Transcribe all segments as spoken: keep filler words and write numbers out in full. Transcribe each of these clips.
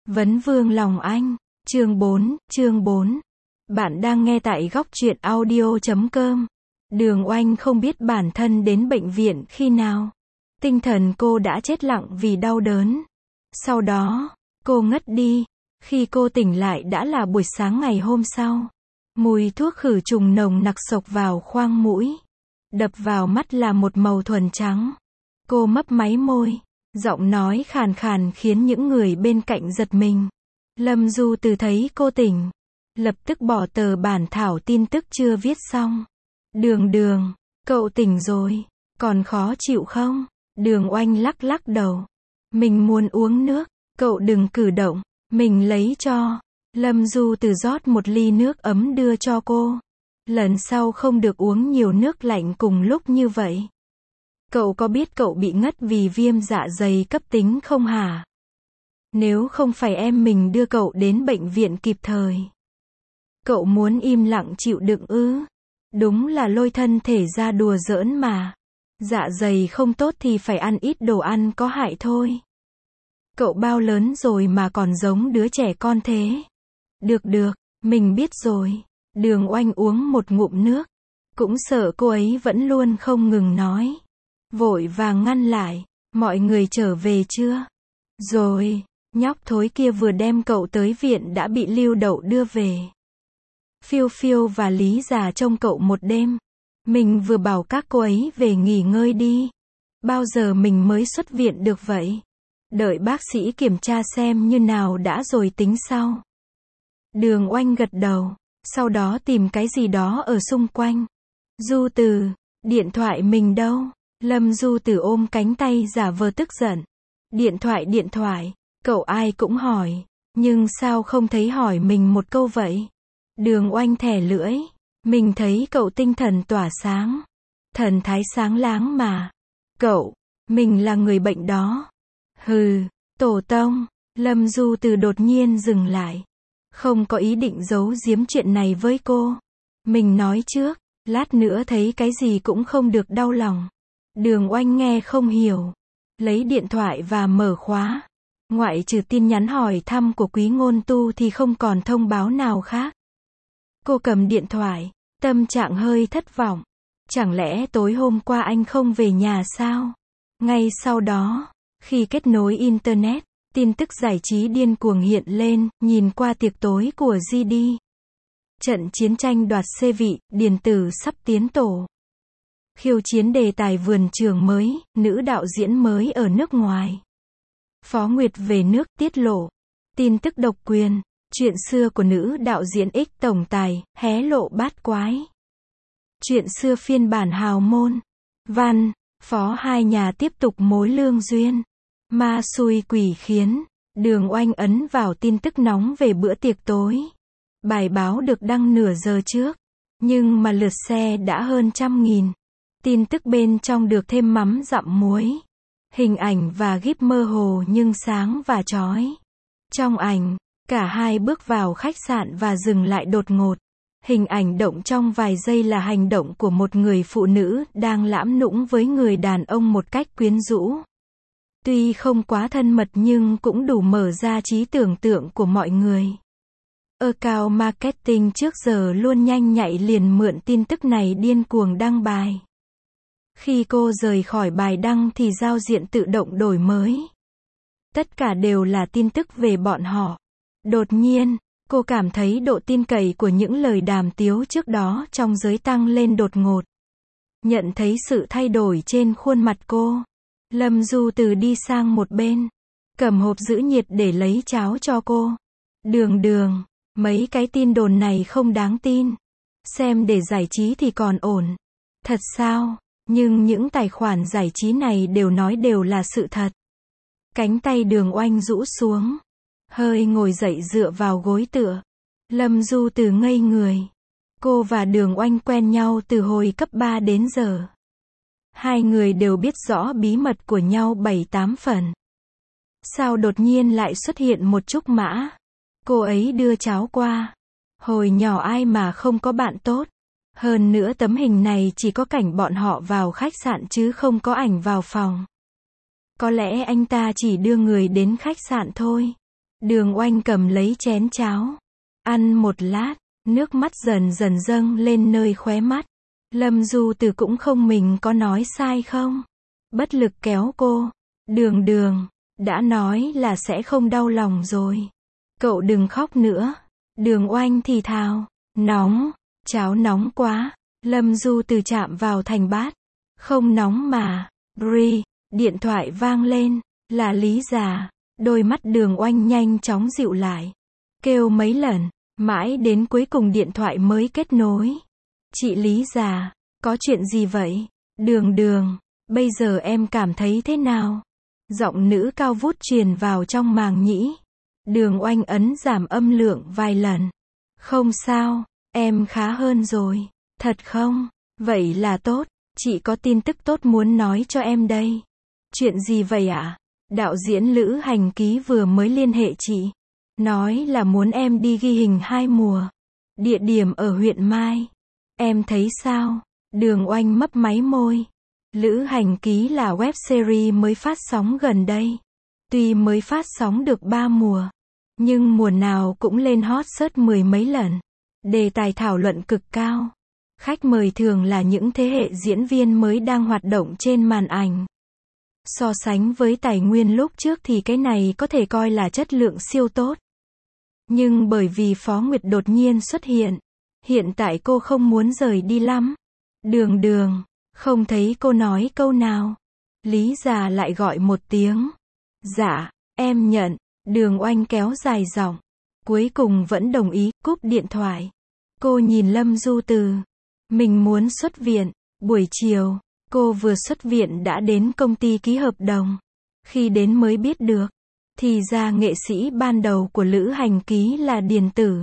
Vấn vương lòng anh. Chương bốn, chương bốn. Bạn đang nghe tại góc truyện audio chấm com. Đường Oanh không biết bản thân đến bệnh viện khi nào. Tinh thần cô đã chết lặng vì đau đớn. Sau đó, cô ngất đi. Khi cô tỉnh lại đã là buổi sáng ngày hôm sau. Mùi thuốc khử trùng nồng nặc xộc vào khoang mũi. Đập vào mắt là một màu thuần trắng. Cô mấp máy môi. Giọng nói khàn khàn khiến những người bên cạnh giật mình. Lâm Du Từ thấy cô tỉnh, lập tức bỏ tờ bản thảo tin tức chưa viết xong. Đường Đường, cậu tỉnh rồi, còn khó chịu không? Đường Oanh lắc lắc đầu. Mình muốn uống nước, cậu đừng cử động, mình lấy cho. Lâm Du Từ rót một ly nước ấm đưa cho cô. Lần sau không được uống nhiều nước lạnh cùng lúc như vậy. Cậu có biết cậu bị ngất vì viêm dạ dày cấp tính không hả? Nếu không phải em mình đưa cậu đến bệnh viện kịp thời. Cậu muốn im lặng chịu đựng ư? Đúng là lôi thân thể ra đùa giỡn mà. Dạ dày không tốt thì phải ăn ít đồ ăn có hại thôi. Cậu bao lớn rồi mà còn giống đứa trẻ con thế. Được được, mình biết rồi. Đường Oanh uống một ngụm nước. Cũng sợ cô ấy vẫn luôn không ngừng nói. Vội vàng ngăn lại. Mọi người trở về chưa? Rồi, nhóc thối kia vừa đem cậu tới viện đã bị Lưu Đậu đưa về. Phiêu Phiêu và Lý Già trông cậu một đêm. Mình vừa bảo các cô ấy về nghỉ ngơi đi. Bao giờ mình mới xuất viện được vậy? Đợi bác sĩ kiểm tra xem như nào đã rồi tính sau. Đường Oanh gật đầu. Sau đó tìm cái gì đó ở xung quanh. Du Từ, điện thoại mình đâu? Lâm Du Từ ôm cánh tay giả vờ tức giận. Điện thoại điện thoại, cậu ai cũng hỏi. Nhưng sao không thấy hỏi mình một câu vậy? Đường Oanh thè lưỡi. Mình thấy cậu tinh thần tỏa sáng. Thần thái sáng láng mà. Cậu, mình là người bệnh đó. Hừ, tổ tông. Lâm Du Từ đột nhiên dừng lại. Không có ý định giấu giếm chuyện này với cô. Mình nói trước, lát nữa thấy cái gì cũng không được đau lòng. Đường Oanh nghe không hiểu. Lấy điện thoại và mở khóa. Ngoại trừ tin nhắn hỏi thăm của Quý Ngôn Tu thì không còn thông báo nào khác. Cô cầm điện thoại, tâm trạng hơi thất vọng. Chẳng lẽ tối hôm qua anh không về nhà sao? Ngay sau đó, khi kết nối Internet, tin tức giải trí điên cuồng hiện lên, nhìn qua tiệc tối của giê đê. Trận chiến tranh đoạt xê vị, Điền Tử sắp tiến tổ. Khiêu chiến đề tài vườn trường mới, nữ đạo diễn mới ở nước ngoài. Phó Nguyệt về nước tiết lộ. Tin tức độc quyền, chuyện xưa của nữ đạo diễn X tổng tài, hé lộ bát quái. Chuyện xưa phiên bản hào môn. Văn, Phó hai nhà tiếp tục mối lương duyên. Ma xui quỷ khiến. Đường Oanh ấn vào tin tức nóng về bữa tiệc tối. Bài báo được đăng nửa giờ trước. Nhưng mà lượt xe đã hơn trăm nghìn. Tin tức bên trong được thêm mắm dặm muối. Hình ảnh và gíp mơ hồ nhưng sáng và chói. Trong ảnh, cả hai bước vào khách sạn và dừng lại đột ngột. Hình ảnh động trong vài giây là hành động của một người phụ nữ đang lãm nũng với người đàn ông một cách quyến rũ. Tuy không quá thân mật nhưng cũng đủ mở ra trí tưởng tượng của mọi người. Account marketing trước giờ luôn nhanh nhạy liền mượn tin tức này điên cuồng đăng bài. Khi cô rời khỏi bài đăng thì giao diện tự động đổi mới. Tất cả đều là tin tức về bọn họ. Đột nhiên, cô cảm thấy độ tin cậy của những lời đàm tiếu trước đó trong giới tăng lên đột ngột. Nhận thấy sự thay đổi trên khuôn mặt cô, Lâm Du Từ đi sang một bên, cầm hộp giữ nhiệt để lấy cháo cho cô. Đường Đường, mấy cái tin đồn này không đáng tin. Xem để giải trí thì còn ổn. Thật sao? Nhưng những tài khoản giải trí này đều nói đều là sự thật. Cánh tay Đường Oanh rũ xuống. Hơi ngồi dậy dựa vào gối tựa. Lâm Du Từ ngây người. Cô và Đường Oanh quen nhau từ hồi cấp ba đến giờ. Hai người đều biết rõ bí mật của nhau bảy tám phần. Sao đột nhiên lại xuất hiện một Trúc Mã? Cô ấy đưa cháo qua. Hồi nhỏ ai mà không có bạn tốt. Hơn nữa tấm hình này chỉ có cảnh bọn họ vào khách sạn chứ không có ảnh vào phòng. Có lẽ anh ta chỉ đưa người đến khách sạn thôi. Đường Oanh cầm lấy chén cháo. Ăn một lát, nước mắt dần dần dâng lên nơi khóe mắt. Lâm Du Từ cũng không mình có nói sai không? Bất lực kéo cô. Đường đường, đã nói là sẽ không đau lòng rồi. Cậu đừng khóc nữa. Đường Oanh thì thào. Nóng, cháo nóng quá. Lâm Du Từ chạm vào thành bát. Không nóng mà. Bri, điện thoại vang lên. Là Lý già. Đôi mắt Đường Oanh nhanh chóng dịu lại. Kêu mấy lần, mãi đến cuối cùng điện thoại mới kết nối. Chị Lý già, có chuyện gì vậy? Đường đường, bây giờ em cảm thấy thế nào? Giọng nữ cao vút truyền vào trong màng nhĩ. Đường Oanh ấn giảm âm lượng vài lần. Không sao, em khá hơn rồi. Thật không? Vậy là tốt, chị có tin tức tốt muốn nói cho em đây. Chuyện gì vậy ạ? Đạo diễn Lữ Hành Ký vừa mới liên hệ chị. Nói là muốn em đi ghi hình hai mùa. Địa điểm ở huyện Mai. Em thấy sao? Đường Oanh mấp máy môi. Lữ Hành Ký là web series mới phát sóng gần đây. Tuy mới phát sóng được ba mùa, nhưng mùa nào cũng lên hot search mười mấy lần. Đề tài thảo luận cực cao. Khách mời thường là những thế hệ diễn viên mới đang hoạt động trên màn ảnh. So sánh với tài nguyên lúc trước thì cái này có thể coi là chất lượng siêu tốt. Nhưng bởi vì Phó Nguyệt đột nhiên xuất hiện, hiện tại cô không muốn rời đi lắm. Đường đường, không thấy cô nói câu nào. Lý già lại gọi một tiếng. Dạ, em nhận. Đường Oanh kéo dài giọng. Cuối cùng vẫn đồng ý, cúp điện thoại. Cô nhìn Lâm Du Từ. Mình muốn xuất viện. Buổi chiều, cô vừa xuất viện đã đến công ty ký hợp đồng. Khi đến mới biết được, thì ra nghệ sĩ ban đầu của Lữ Hành Ký là Điền Tử.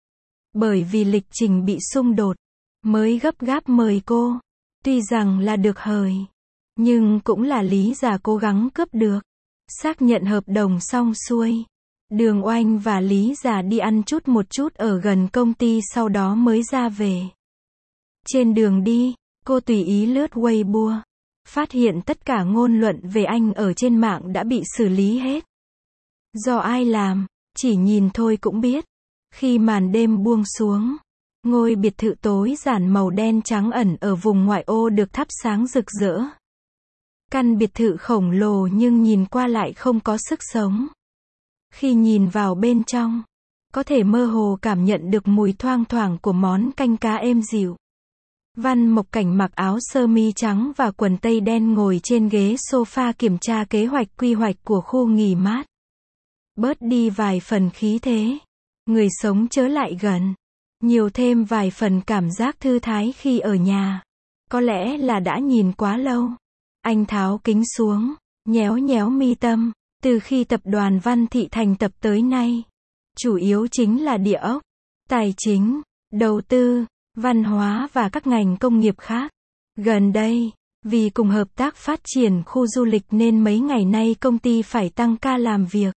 Bởi vì lịch trình bị xung đột, mới gấp gáp mời cô. Tuy rằng là được hời, nhưng cũng là Lý già cố gắng cướp được. Xác nhận hợp đồng xong xuôi, Đường Oanh và Lý già đi ăn chút một chút ở gần công ty sau đó mới ra về. Trên đường đi, cô tùy ý lướt Weibo, phát hiện tất cả ngôn luận về anh ở trên mạng đã bị xử lý hết. Do ai làm, chỉ nhìn thôi cũng biết. Khi màn đêm buông xuống, ngôi biệt thự tối giản màu đen trắng ẩn ở vùng ngoại ô được thắp sáng rực rỡ. Căn biệt thự khổng lồ nhưng nhìn qua lại không có sức sống. Khi nhìn vào bên trong, có thể mơ hồ cảm nhận được mùi thoang thoảng của món canh cá êm dịu. Văn Mộc Cảnh mặc áo sơ mi trắng và quần tây đen ngồi trên ghế sofa kiểm tra kế hoạch quy hoạch của khu nghỉ mát. Bớt đi vài phần khí thế. Người sống chớ lại gần. Nhiều thêm vài phần cảm giác thư thái khi ở nhà. Có lẽ là đã nhìn quá lâu. Anh tháo kính xuống, nhéo nhéo mi tâm. Từ khi tập đoàn Văn Thị thành tập tới nay, chủ yếu chính là địa ốc, tài chính, đầu tư, văn hóa và các ngành công nghiệp khác. Gần đây, vì cùng hợp tác phát triển khu du lịch nên mấy ngày nay công ty phải tăng ca làm việc.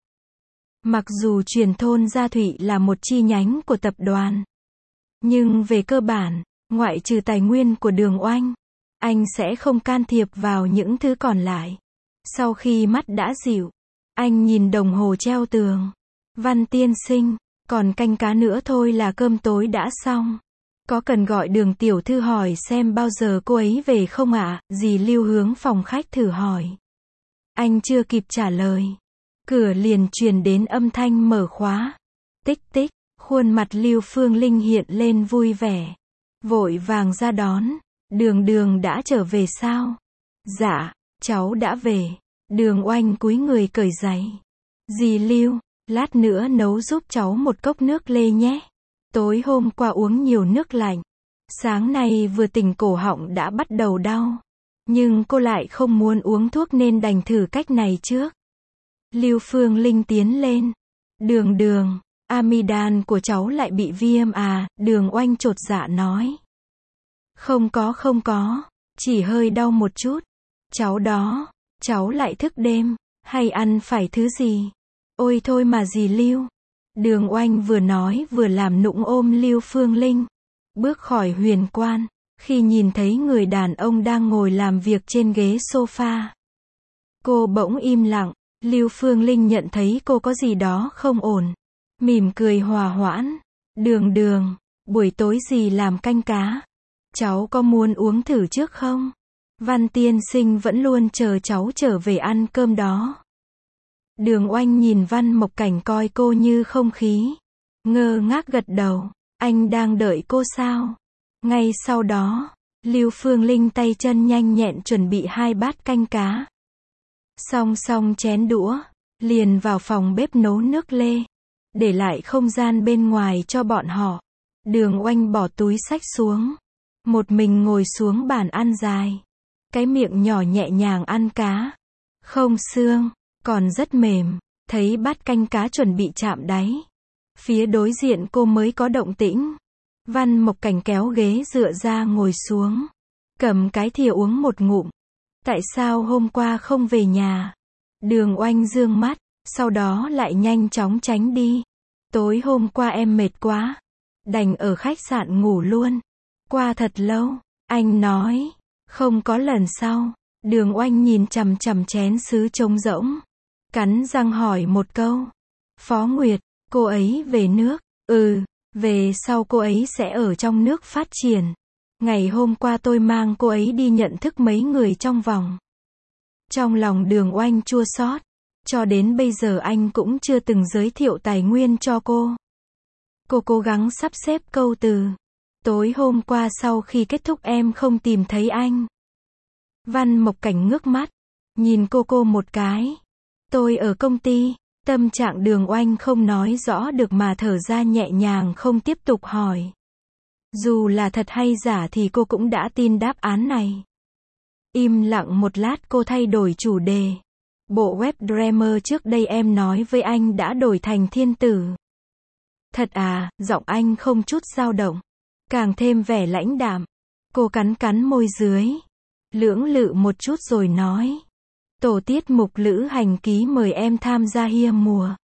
Mặc dù Truyền Thôn Gia Thụy là một chi nhánh của tập đoàn, nhưng về cơ bản, ngoại trừ tài nguyên của Đường Oanh, anh sẽ không can thiệp vào những thứ còn lại. Sau khi mắt đã dịu, anh nhìn đồng hồ treo tường. Văn tiên sinh, còn canh cá nữa thôi là cơm tối đã xong. Có cần gọi Đường tiểu thư hỏi xem bao giờ cô ấy về không ạ? Dì Lưu hướng phòng khách thử hỏi. Anh chưa kịp trả lời, cửa liền truyền đến âm thanh mở khóa. Tích tích, khuôn mặt Lưu Phương Linh hiện lên vui vẻ. Vội vàng ra đón. Đường đường đã trở về sao? Dạ, cháu đã về. Đường Oanh cúi người cởi giày. Dì Lưu, lát nữa nấu giúp cháu một cốc nước lê nhé. Tối hôm qua uống nhiều nước lạnh. Sáng nay vừa tỉnh cổ họng đã bắt đầu đau. Nhưng cô lại không muốn uống thuốc nên đành thử cách này trước. Lưu Phương Linh tiến lên. Đường đường, amidan của cháu lại bị viêm à? Đường Oanh chột dạ nói. Không có không có, chỉ hơi đau một chút. Cháu đó, cháu lại thức đêm, hay ăn phải thứ gì? Ôi thôi mà dì Lưu. Đường Oanh vừa nói vừa làm nũng ôm Lưu Phương Linh. Bước khỏi huyền quan, khi nhìn thấy người đàn ông đang ngồi làm việc trên ghế sofa. Cô bỗng im lặng, Lưu Phương Linh nhận thấy cô có gì đó không ổn. Mỉm cười hòa hoãn. Đường đường, buổi tối gì làm canh cá? Cháu có muốn uống thử trước không? Văn tiên sinh vẫn luôn chờ cháu trở về ăn cơm đó. Đường Oanh nhìn Văn Mộc Cảnh coi cô như không khí. Ngơ ngác gật đầu. Anh đang đợi cô sao? Ngay sau đó, Lưu Phương Linh tay chân nhanh nhẹn chuẩn bị hai bát canh cá. Song song chén đũa, liền vào phòng bếp nấu nước lê. Để lại không gian bên ngoài cho bọn họ. Đường Oanh bỏ túi xách xuống. Một mình ngồi xuống bàn ăn dài. Cái miệng nhỏ nhẹ nhàng ăn cá. Không xương, còn rất mềm. Thấy bát canh cá chuẩn bị chạm đáy. Phía đối diện cô mới có động tĩnh. Văn Mộc Cảnh kéo ghế dựa ra ngồi xuống. Cầm cái thìa uống một ngụm. Tại sao hôm qua không về nhà? Đường Oanh dương mắt, sau đó lại nhanh chóng tránh đi. Tối hôm qua em mệt quá. Đành ở khách sạn ngủ luôn. Qua thật lâu, anh nói. Không có lần sau. Đường Oanh nhìn chằm chằm chén sứ trống rỗng. Cắn răng hỏi một câu. Phó Nguyệt, cô ấy về nước? Ừ, về sau cô ấy sẽ ở trong nước phát triển. Ngày hôm qua tôi mang cô ấy đi nhận thức mấy người trong vòng. Trong lòng Đường Oanh chua xót. Cho đến bây giờ anh cũng chưa từng giới thiệu tài nguyên cho cô. Cô cố gắng sắp xếp câu từ. Tối hôm qua sau khi kết thúc em không tìm thấy anh. Văn Mộc Cảnh ngước mắt. Nhìn cô cô một cái. Tôi ở công ty. Tâm trạng Đường Oanh không nói rõ được mà thở ra nhẹ nhàng không tiếp tục hỏi. Dù là thật hay giả thì cô cũng đã tin đáp án này. Im lặng một lát cô thay đổi chủ đề. Bộ web drama trước đây em nói với anh đã đổi thành Thiên Tử. Thật à? Giọng anh không chút dao động. Càng thêm vẻ lãnh đạm. Cô cắn cắn môi dưới. Lưỡng lự một chút rồi nói. Tổ tiết mục Lữ Hành Ký mời em tham gia hiệp mùa.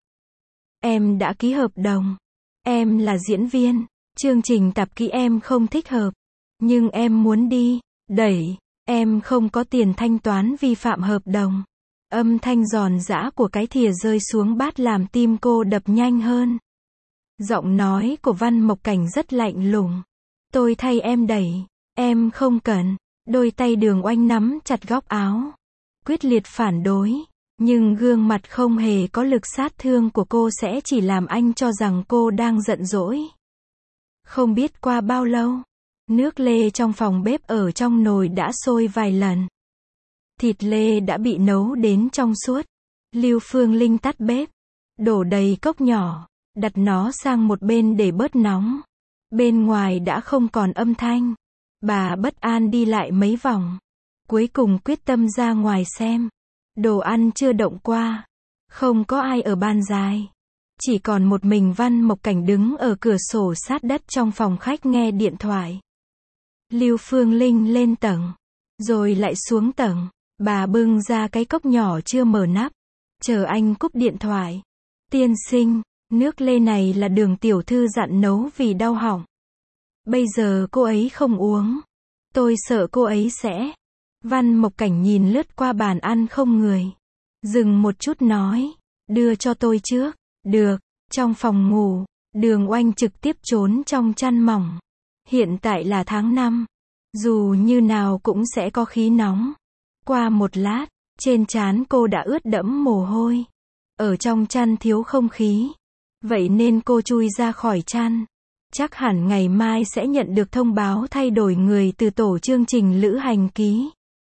Em đã ký hợp đồng. Em là diễn viên. Chương trình tập kỹ em không thích hợp. Nhưng em muốn đi. Đẩy. Em không có tiền thanh toán vi phạm hợp đồng. Âm thanh giòn giã của cái thìa rơi xuống bát làm tim cô đập nhanh hơn. Giọng nói của Văn Mộc Cảnh rất lạnh lùng. Tôi thay em đẩy. Em không cần. Đôi tay Đường Oanh nắm chặt góc áo. Quyết liệt phản đối. Nhưng gương mặt không hề có lực sát thương của cô sẽ chỉ làm anh cho rằng cô đang giận dỗi. Không biết qua bao lâu. Nước lê trong phòng bếp ở trong nồi đã sôi vài lần. Thịt lê đã bị nấu đến trong suốt. Lưu Phương Linh tắt bếp. Đổ đầy cốc nhỏ. Đặt nó sang một bên để bớt nóng. Bên ngoài đã không còn âm thanh. Bà bất an đi lại mấy vòng. Cuối cùng quyết tâm ra ngoài xem. Đồ ăn chưa động qua. Không có ai ở ban dài. Chỉ còn một mình Văn Mộc Cảnh đứng ở cửa sổ sát đất trong phòng khách nghe điện thoại. Lưu Phương Linh lên tầng. Rồi lại xuống tầng. Bà bưng ra cái cốc nhỏ chưa mở nắp. Chờ anh cúp điện thoại. Tiên sinh, nước lê này là Đường tiểu thư dặn nấu vì đau họng. Bây giờ cô ấy không uống. Tôi sợ cô ấy sẽ. Văn Mộc Cảnh nhìn lướt qua bàn ăn không người. Dừng một chút nói. Đưa cho tôi trước. Được. Trong phòng ngủ, Đường Oanh trực tiếp trốn trong chăn mỏng. Hiện tại là tháng năm. Dù như nào cũng sẽ có khí nóng. Qua một lát, trên trán cô đã ướt đẫm mồ hôi. Ở trong chăn thiếu không khí. Vậy nên cô chui ra khỏi chăn. Chắc hẳn ngày mai sẽ nhận được thông báo thay đổi người từ tổ chương trình Lữ Hành Ký.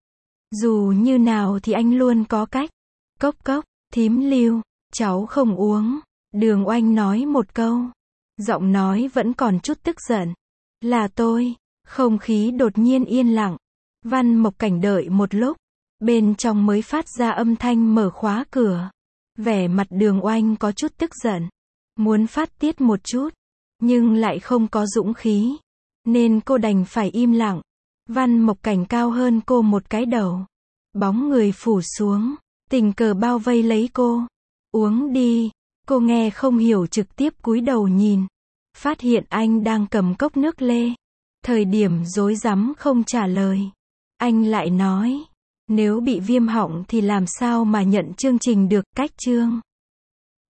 Dù như nào thì anh luôn có cách. Cốc cốc, thím Lưu, cháu không uống. Đường Oanh nói một câu. Giọng nói vẫn còn chút tức giận. Là tôi. Không khí đột nhiên yên lặng. Văn Mộc Cảnh đợi một lúc. Bên trong mới phát ra âm thanh mở khóa cửa. Vẻ mặt Đường Oanh có chút tức giận. Muốn phát tiết một chút. Nhưng lại không có dũng khí. Nên cô đành phải im lặng. Văn Mộc Cảnh cao hơn cô một cái đầu. Bóng người phủ xuống. Tình cờ bao vây lấy cô. Uống đi. Cô nghe không hiểu trực tiếp cúi đầu nhìn. Phát hiện anh đang cầm cốc nước lê. Thời điểm rối rắm không trả lời. Anh lại nói. Nếu bị viêm họng thì làm sao mà nhận chương trình được, cách chương.